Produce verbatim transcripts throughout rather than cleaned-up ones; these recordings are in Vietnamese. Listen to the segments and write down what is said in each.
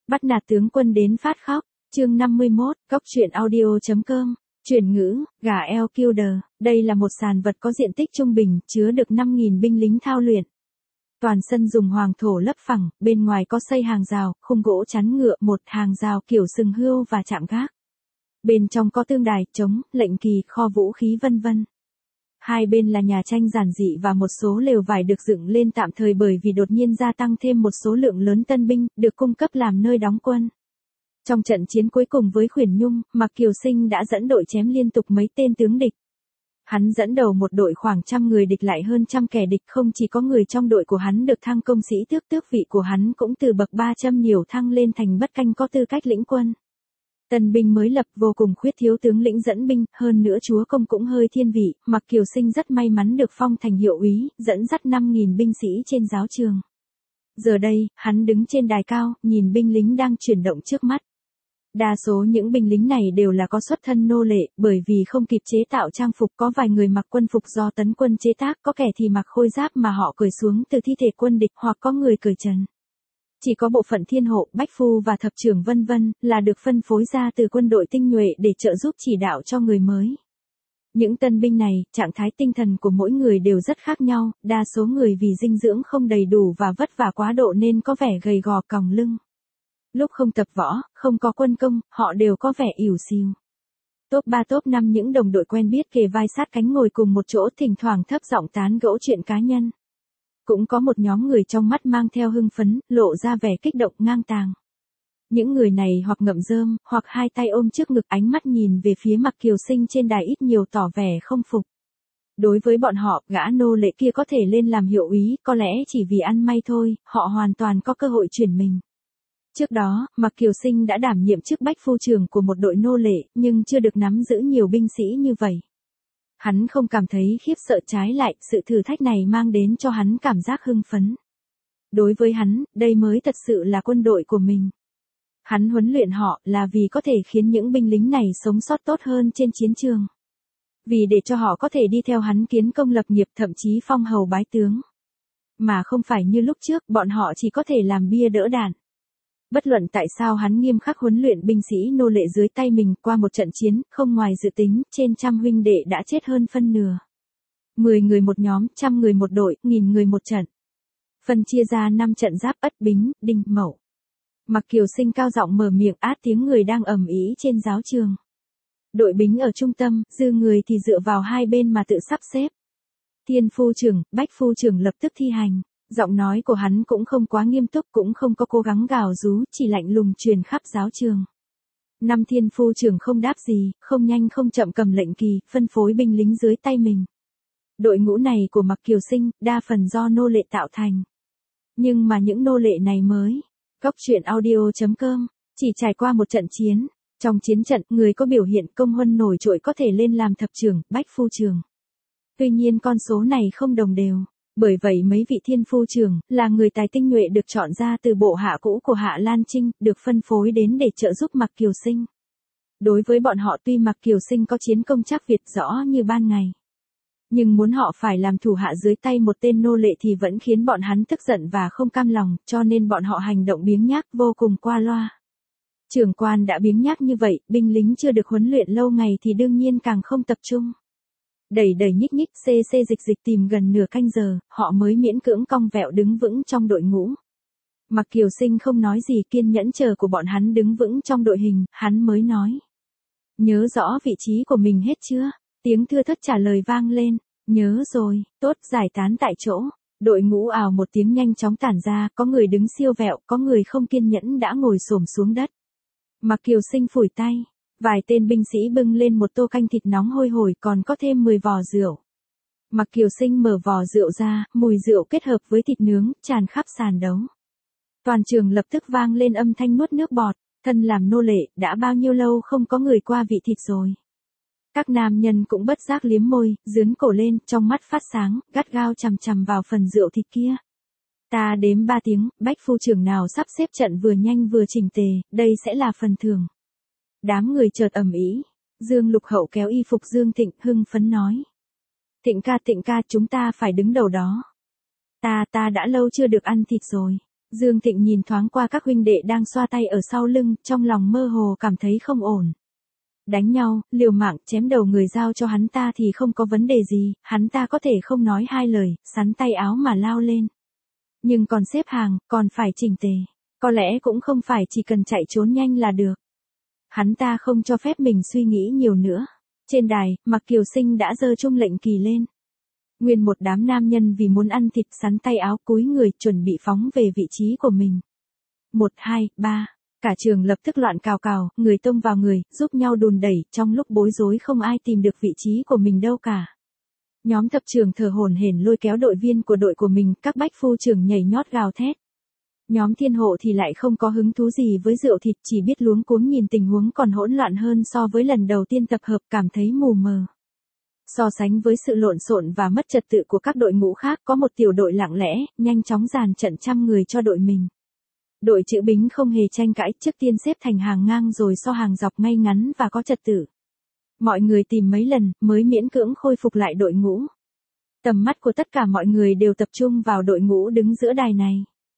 Bắt nạt tướng quân đến phát khóc, chương năm mươi mốt, góc truyện audio chấm com, chuyển ngữ, gà eo Killer, đây là một sàn vật có diện tích trung bình, chứa được năm nghìn binh lính thao luyện. Toàn sân dùng hoàng thổ lấp phẳng, bên ngoài có xây hàng rào, khung gỗ chắn ngựa, một hàng rào kiểu sừng hươu và chạm gác. Bên trong có tương đài, trống, lệnh kỳ, kho vũ khí vân vân. Hai bên là nhà tranh giản dị và một số lều vải được dựng lên tạm thời bởi vì đột nhiên gia tăng thêm một số lượng lớn tân binh, được cung cấp làm nơi đóng quân. Trong trận chiến cuối cùng với Khuyển Nhung, Mạc Kiều Sinh đã dẫn đội chém liên tục mấy tên tướng địch. Hắn dẫn đầu một đội khoảng trăm người địch lại hơn trăm kẻ địch, không chỉ có người trong đội của hắn được thăng công sĩ tước, tước vị của hắn cũng từ bậc ba trăm nhiều thăng lên thành bất canh có tư cách lĩnh quân. Tân binh mới lập vô cùng khuyết thiếu tướng lĩnh dẫn binh, hơn nữa chúa công cũng hơi thiên vị, Mạc Kiều Sinh rất may mắn được phong thành hiệu úy, dẫn dắt năm nghìn binh sĩ trên giáo trường. Giờ đây, hắn đứng trên đài cao, nhìn binh lính đang chuyển động trước mắt. Đa số những binh lính này đều là có xuất thân nô lệ, bởi vì không kịp chế tạo trang phục, có vài người mặc quân phục do tấn quân chế tác, có kẻ thì mặc khôi giáp mà họ cởi xuống từ thi thể quân địch, hoặc có người cởi trần. Chỉ có bộ phận thiên hộ, bách phu và thập trưởng vân vân là được phân phối ra từ quân đội tinh nhuệ để trợ giúp chỉ đạo cho người mới. Những tân binh này, trạng thái tinh thần của mỗi người đều rất khác nhau, đa số người vì dinh dưỡng không đầy đủ và vất vả quá độ nên có vẻ gầy gò còng lưng. Lúc không tập võ, không có quân công, họ đều có vẻ ỉu xìu. Top ba top năm những đồng đội quen biết kề vai sát cánh ngồi cùng một chỗ, thỉnh thoảng thấp giọng tán gẫu chuyện cá nhân. Cũng có một nhóm người trong mắt mang theo hưng phấn, lộ ra vẻ kích động ngang tàng. Những người này hoặc ngậm rơm, hoặc hai tay ôm trước ngực, ánh mắt nhìn về phía Mạc Kiều Sinh trên đài ít nhiều tỏ vẻ không phục. Đối với bọn họ, gã nô lệ kia có thể lên làm hiệu úy, có lẽ chỉ vì ăn may thôi, họ hoàn toàn có cơ hội chuyển mình. Trước đó, Mạc Kiều Sinh đã đảm nhiệm chức bách phu trưởng của một đội nô lệ, nhưng chưa được nắm giữ nhiều binh sĩ như vậy. Hắn không cảm thấy khiếp sợ, trái lại, sự thử thách này mang đến cho hắn cảm giác hưng phấn. Đối với hắn, đây mới thật sự là quân đội của mình. Hắn huấn luyện họ là vì có thể khiến những binh lính này sống sót tốt hơn trên chiến trường. Vì để cho họ có thể đi theo hắn kiến công lập nghiệp, thậm chí phong hầu bái tướng. Mà không phải như lúc trước, bọn họ chỉ có thể làm bia đỡ đạn. Bất luận tại sao hắn nghiêm khắc huấn luyện binh sĩ nô lệ dưới tay mình, qua một trận chiến, không ngoài dự tính, trên trăm huynh đệ đã chết hơn phân nửa. Mười người một nhóm, trăm người một đội, nghìn người một trận. Phân chia ra năm trận giáp Ất, Bính, Đinh, Mậu. Mạc Kiều Sinh cao giọng mở miệng át tiếng người đang ầm ĩ trên giáo trường. Đội Bính ở trung tâm, dư người thì dựa vào hai bên mà tự sắp xếp. Thiên phu trưởng, bách phu trưởng lập tức thi hành. Giọng nói của hắn cũng không quá nghiêm túc, cũng không có cố gắng gào rú, chỉ lạnh lùng truyền khắp giáo trường. Năm thiên phu trưởng không đáp gì, không nhanh không chậm cầm lệnh kỳ, phân phối binh lính dưới tay mình. Đội ngũ này của Mạc Kiều Sinh, đa phần do nô lệ tạo thành. Nhưng mà những nô lệ này mới, góc truyện audio chấm com, chỉ trải qua một trận chiến. Trong chiến trận, người có biểu hiện công huân nổi trội có thể lên làm thập trưởng, bách phu trưởng. Tuy nhiên con số này không đồng đều. Bởi vậy mấy vị thiên phu trưởng, là người tài tinh nhuệ được chọn ra từ bộ hạ cũ của Hạ Lan Trinh, được phân phối đến để trợ giúp Mạc Kiều Sinh. Đối với bọn họ tuy Mạc Kiều Sinh có chiến công chắc Việt rõ như ban ngày. Nhưng muốn họ phải làm thủ hạ dưới tay một tên nô lệ thì vẫn khiến bọn hắn tức giận và không cam lòng, cho nên bọn họ hành động biếng nhác vô cùng qua loa. Trưởng quan đã biếng nhác như vậy, binh lính chưa được huấn luyện lâu ngày thì đương nhiên càng không tập trung. Đẩy đẩy nhích nhích xê xê dịch dịch tìm gần nửa canh giờ, họ mới miễn cưỡng cong vẹo đứng vững trong đội ngũ. Mạc Kiều Sinh không nói gì, kiên nhẫn chờ của bọn hắn đứng vững trong đội hình, hắn mới nói. Nhớ rõ vị trí của mình hết chưa? Tiếng thưa thớt trả lời vang lên. Nhớ rồi, tốt, giải tán tại chỗ. Đội ngũ ào một tiếng nhanh chóng tản ra, có người đứng siêu vẹo, có người không kiên nhẫn đã ngồi xổm xuống đất. Mạc Kiều Sinh phủi tay. Vài tên binh sĩ bưng lên một tô canh thịt nóng hôi hổi, còn có thêm mười vò rượu. Mạc Kiều Sinh mở vò rượu ra, mùi rượu kết hợp với thịt nướng, tràn khắp sàn đấu. Toàn trường lập tức vang lên âm thanh nuốt nước bọt, thân làm nô lệ, đã bao nhiêu lâu không có người qua vị thịt rồi. Các nam nhân cũng bất giác liếm môi, dướn cổ lên, trong mắt phát sáng, gắt gao chằm chằm vào phần rượu thịt kia. Ta đếm ba tiếng, bách phu trưởng nào sắp xếp trận vừa nhanh vừa chỉnh tề, đây sẽ là phần thưởng. Đám người chợt ầm ĩ. Dương Lục Hậu kéo y phục Dương Thịnh, hưng phấn nói. Thịnh ca, Thịnh ca, chúng ta phải đứng đầu đó. Ta, ta đã lâu chưa được ăn thịt rồi. Dương Thịnh nhìn thoáng qua các huynh đệ đang xoa tay ở sau lưng, trong lòng mơ hồ cảm thấy không ổn. Đánh nhau, liều mạng, chém đầu người giao cho hắn ta thì không có vấn đề gì, hắn ta có thể không nói hai lời, sắn tay áo mà lao lên. Nhưng còn xếp hàng, còn phải chỉnh tề. Có lẽ cũng không phải chỉ cần chạy trốn nhanh là được. Hắn ta không cho phép mình suy nghĩ nhiều nữa. Trên đài, Mạc Kiều Sinh đã giơ trung lệnh kỳ lên. Nguyên một đám nam nhân vì muốn ăn thịt sắn tay áo cúi người chuẩn bị phóng về vị trí của mình. Một, hai, ba. Cả trường lập tức loạn cào cào, người tông vào người, giúp nhau đùn đẩy, trong lúc bối rối không ai tìm được vị trí của mình đâu cả. Nhóm thập trường thở hổn hển lôi kéo đội viên của đội của mình, các bách phu trưởng nhảy nhót gào thét. Nhóm thiên hộ thì lại không có hứng thú gì với rượu thịt, chỉ biết luống cuống nhìn tình huống còn hỗn loạn hơn so với lần đầu tiên tập hợp, cảm thấy mù mờ. So sánh với sự lộn xộn và mất trật tự của các đội ngũ khác, có một tiểu đội lặng lẽ, nhanh chóng dàn trận trăm người cho đội mình. Đội chữ bính không hề tranh cãi, trước tiên xếp thành hàng ngang rồi so hàng dọc ngay ngắn và có trật tự. Mọi người tìm mấy lần, mới miễn cưỡng khôi phục lại đội ngũ. Tầm mắt của tất cả mọi người đều tập trung vào đội ngũ đứng giữa đài này.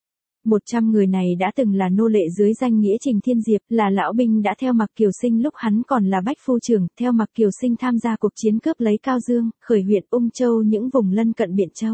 Một trăm người này đã từng là nô lệ dưới danh nghĩa Trình Thiên Diệp, là lão binh đã theo Mạc Kiều Sinh lúc hắn còn là bách phu trưởng, theo Mạc Kiều Sinh tham gia cuộc chiến cướp lấy Cao Dương, khởi huyện Ung Châu những vùng lân cận Biện Châu.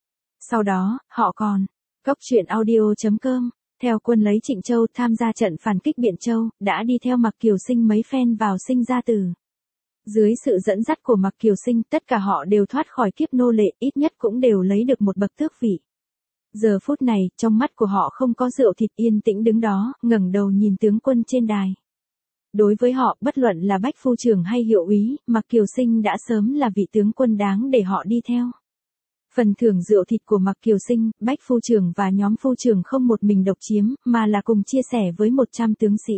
Sau đó, họ còn, Cốc truyện audio chấm com, theo quân lấy Trịnh Châu tham gia trận phản kích Biện Châu, đã đi theo Mạc Kiều Sinh mấy phen vào sinh ra tử. Dưới sự dẫn dắt của Mạc Kiều Sinh, tất cả họ đều thoát khỏi kiếp nô lệ, ít nhất cũng đều lấy được một bậc tước vị. Giờ phút này, trong mắt của họ không có rượu thịt, yên tĩnh đứng đó, ngẩng đầu nhìn tướng quân trên đài. Đối với họ, bất luận là bách phu trưởng hay hiệu úy, Mạc Kiều Sinh đã sớm là vị tướng quân đáng để họ đi theo. Phần thưởng rượu thịt của Mạc Kiều Sinh, bách phu trưởng và nhóm phu trưởng không một mình độc chiếm, mà là cùng chia sẻ với một trăm tướng sĩ.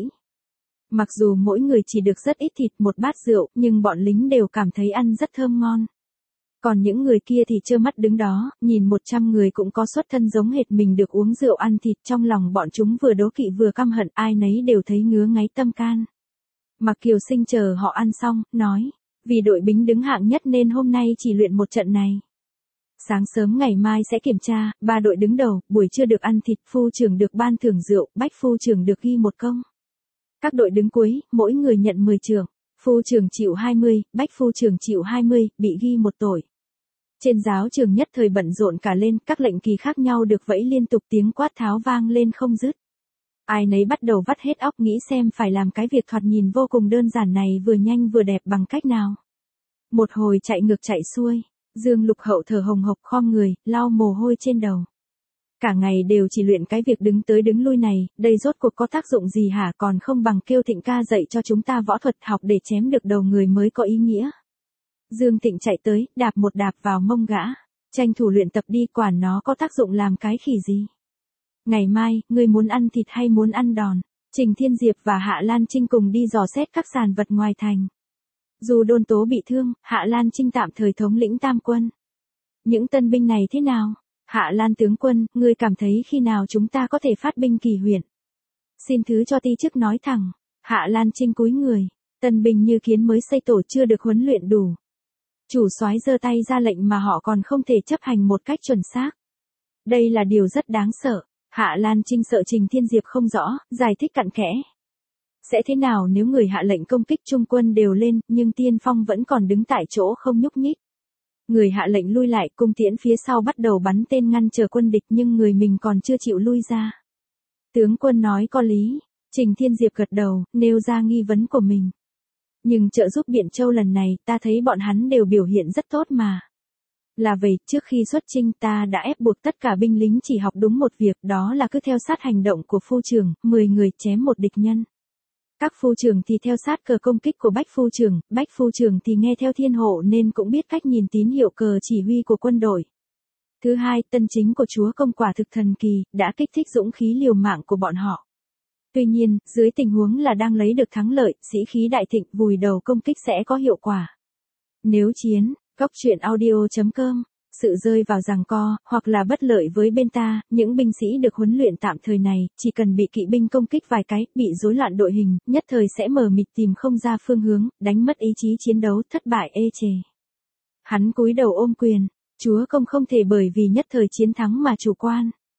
Mặc dù mỗi người chỉ được rất ít thịt, một bát rượu, nhưng bọn lính đều cảm thấy ăn rất thơm ngon. Còn những người kia thì trơ mắt đứng đó, nhìn một trăm người cũng có xuất thân giống hệt mình được uống rượu ăn thịt, trong lòng bọn chúng vừa đố kỵ vừa căm hận, ai nấy đều thấy ngứa ngáy tâm can. Mạc Kiều Sinh chờ họ ăn xong, nói, vì đội bính đứng hạng nhất nên hôm nay chỉ luyện một trận này. Sáng sớm ngày mai sẽ kiểm tra, ba đội đứng đầu, buổi trưa được ăn thịt, phu trưởng được ban thưởng rượu, bách phu trưởng được ghi một công. Các đội đứng cuối, mỗi người nhận mười trưởng, phu trưởng chịu hai mươi, bách phu trưởng chịu hai mươi, bị ghi một tội. Trên giáo trường nhất thời bận rộn cả lên, các lệnh kỳ khác nhau được vẫy liên tục, tiếng quát tháo vang lên không dứt. Ai nấy bắt đầu vắt hết óc nghĩ xem phải làm cái việc thoạt nhìn vô cùng đơn giản này vừa nhanh vừa đẹp bằng cách nào. Một hồi chạy ngược chạy xuôi, Dương Lục Hậu thở hồng hộc khom người, lau mồ hôi trên đầu. Cả ngày đều chỉ luyện cái việc đứng tới đứng lui này, đây rốt cuộc có tác dụng gì hả, còn không bằng kêu Thịnh ca dạy cho chúng ta võ thuật học để chém được đầu người mới có ý nghĩa. Dương Thịnh chạy tới, đạp một đạp vào mông gã. Tranh thủ luyện tập đi, quản nó có tác dụng làm cái khỉ gì. Ngày mai, ngươi muốn ăn thịt hay muốn ăn đòn? Trình Thiên Diệp và Hạ Lan Trinh cùng đi dò xét các sàn vật ngoài thành. Dù Đôn Tố bị thương, Hạ Lan Trinh tạm thời thống lĩnh tam quân. Những tân binh này thế nào? Hạ Lan tướng quân, ngươi cảm thấy khi nào chúng ta có thể phát binh kỳ huyện? Xin thứ cho ti chức nói thẳng. Hạ Lan Trinh cúi người. Tân binh như kiến mới xây tổ chưa được huấn luyện đủ. Chủ soái giơ tay ra lệnh mà họ còn không thể chấp hành một cách chuẩn xác. Đây là điều rất đáng sợ. Hạ Lan Trinh sợ Trình Thiên Diệp không rõ, giải thích cặn kẽ. Sẽ thế nào nếu người hạ lệnh công kích trung quân đều lên, nhưng tiên phong vẫn còn đứng tại chỗ không nhúc nhích? Người hạ lệnh lui lại, cung tiễn phía sau bắt đầu bắn tên ngăn chờ quân địch, nhưng người mình còn chưa chịu lui ra. Tướng quân nói có lý. Trình Thiên Diệp gật đầu, nêu ra nghi vấn của mình. Nhưng trợ giúp Biện Châu lần này, ta thấy bọn hắn đều biểu hiện rất tốt mà. Là vậy, trước khi xuất chinh ta đã ép buộc tất cả binh lính chỉ học đúng một việc, đó là cứ theo sát hành động của phu trưởng, mười người chém một địch nhân. Các phu trưởng thì theo sát cờ công kích của bách phu trưởng, bách phu trưởng thì nghe theo thiên hộ nên cũng biết cách nhìn tín hiệu cờ chỉ huy của quân đội. Thứ hai, tân chính của chúa công quả thực thần kỳ, đã kích thích dũng khí liều mạng của bọn họ. Tuy nhiên, dưới tình huống là đang lấy được thắng lợi, sĩ khí đại thịnh, vùi đầu công kích sẽ có hiệu quả. Nếu chiến, Cốc truyện audio chấm com, sự rơi vào giằng co, hoặc là bất lợi với bên ta, những binh sĩ được huấn luyện tạm thời này, chỉ cần bị kỵ binh công kích vài cái, bị rối loạn đội hình, nhất thời sẽ mờ mịt tìm không ra phương hướng, đánh mất ý chí chiến đấu, thất bại ê chề. Hắn cúi đầu ôm quyền, chúa công không thể bởi vì nhất thời chiến thắng mà chủ quan.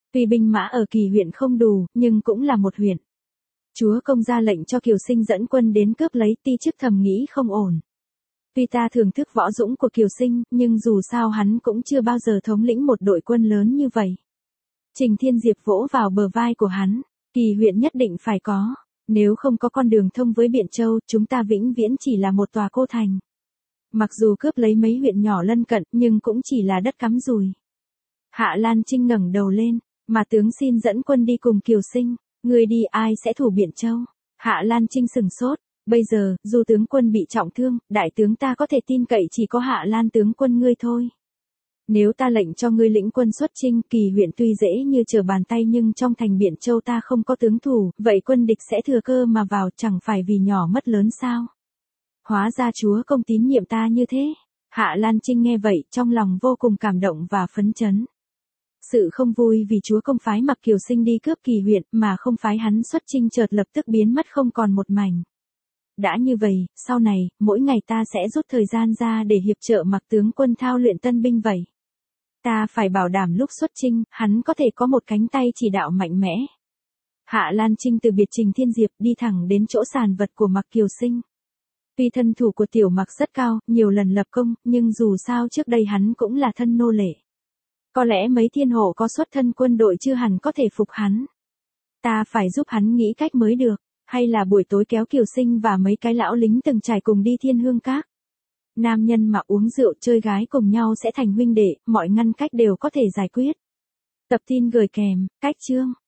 Tuy binh mã ở Kỳ huyện không đủ, nhưng cũng là một huyện. Chúa công ra lệnh cho Kiều Sinh dẫn quân đến cướp lấy, Ti Chức thầm nghĩ không ổn. Tuy ta thưởng thức võ dũng của Kiều Sinh, nhưng dù sao hắn cũng chưa bao giờ thống lĩnh một đội quân lớn như vậy. Trình Thiên Diệp vỗ vào bờ vai của hắn, Kỳ huyện nhất định phải có, nếu không có con đường thông với Biện Châu, chúng ta vĩnh viễn chỉ là một tòa cô thành. Mặc dù cướp lấy mấy huyện nhỏ lân cận, nhưng cũng chỉ là đất cắm rùi. Hạ Lan Trinh ngẩng đầu lên, mà tướng xin dẫn quân đi cùng Kiều Sinh, người đi ai sẽ thủ Biện Châu? Hạ Lan Trinh sừng sốt, bây giờ, dù tướng quân bị trọng thương, đại tướng ta có thể tin cậy chỉ có Hạ Lan tướng quân ngươi thôi. Nếu ta lệnh cho ngươi lĩnh quân xuất chinh, Kỳ huyện tuy dễ như trở bàn tay nhưng trong thành Biện Châu ta không có tướng thủ, vậy quân địch sẽ thừa cơ mà vào, chẳng phải vì nhỏ mất lớn sao? Hóa ra chúa công tín nhiệm ta như thế. Hạ Lan Trinh nghe vậy, trong lòng vô cùng cảm động và phấn chấn. Sự không vui vì chúa công phái Mặc Kiều Sinh đi cướp Kỳ huyện, mà không phái hắn xuất chinh chợt lập tức biến mất không còn một mảnh. Đã như vậy, sau này, mỗi ngày ta sẽ rút thời gian ra để hiệp trợ Mặc tướng quân thao luyện tân binh vậy. Ta phải bảo đảm lúc xuất chinh, hắn có thể có một cánh tay chỉ đạo mạnh mẽ. Hạ Lan Trinh từ biệt Trình Thiên Diệp đi thẳng đến chỗ sàn vật của Mặc Kiều Sinh. Tuy thân thủ của Tiểu Mặc rất cao, nhiều lần lập công, nhưng dù sao trước đây hắn cũng là thân nô lệ. Có lẽ mấy thiên hộ có xuất thân quân đội chưa hẳn có thể phục hắn. Ta phải giúp hắn nghĩ cách mới được, hay là buổi tối kéo Kiều Sinh và mấy cái lão lính từng trải cùng đi Thiên Hương Các. Nam nhân mà uống rượu chơi gái cùng nhau sẽ thành huynh đệ, mọi ngăn cách đều có thể giải quyết. Tập tin gửi kèm, cách chương.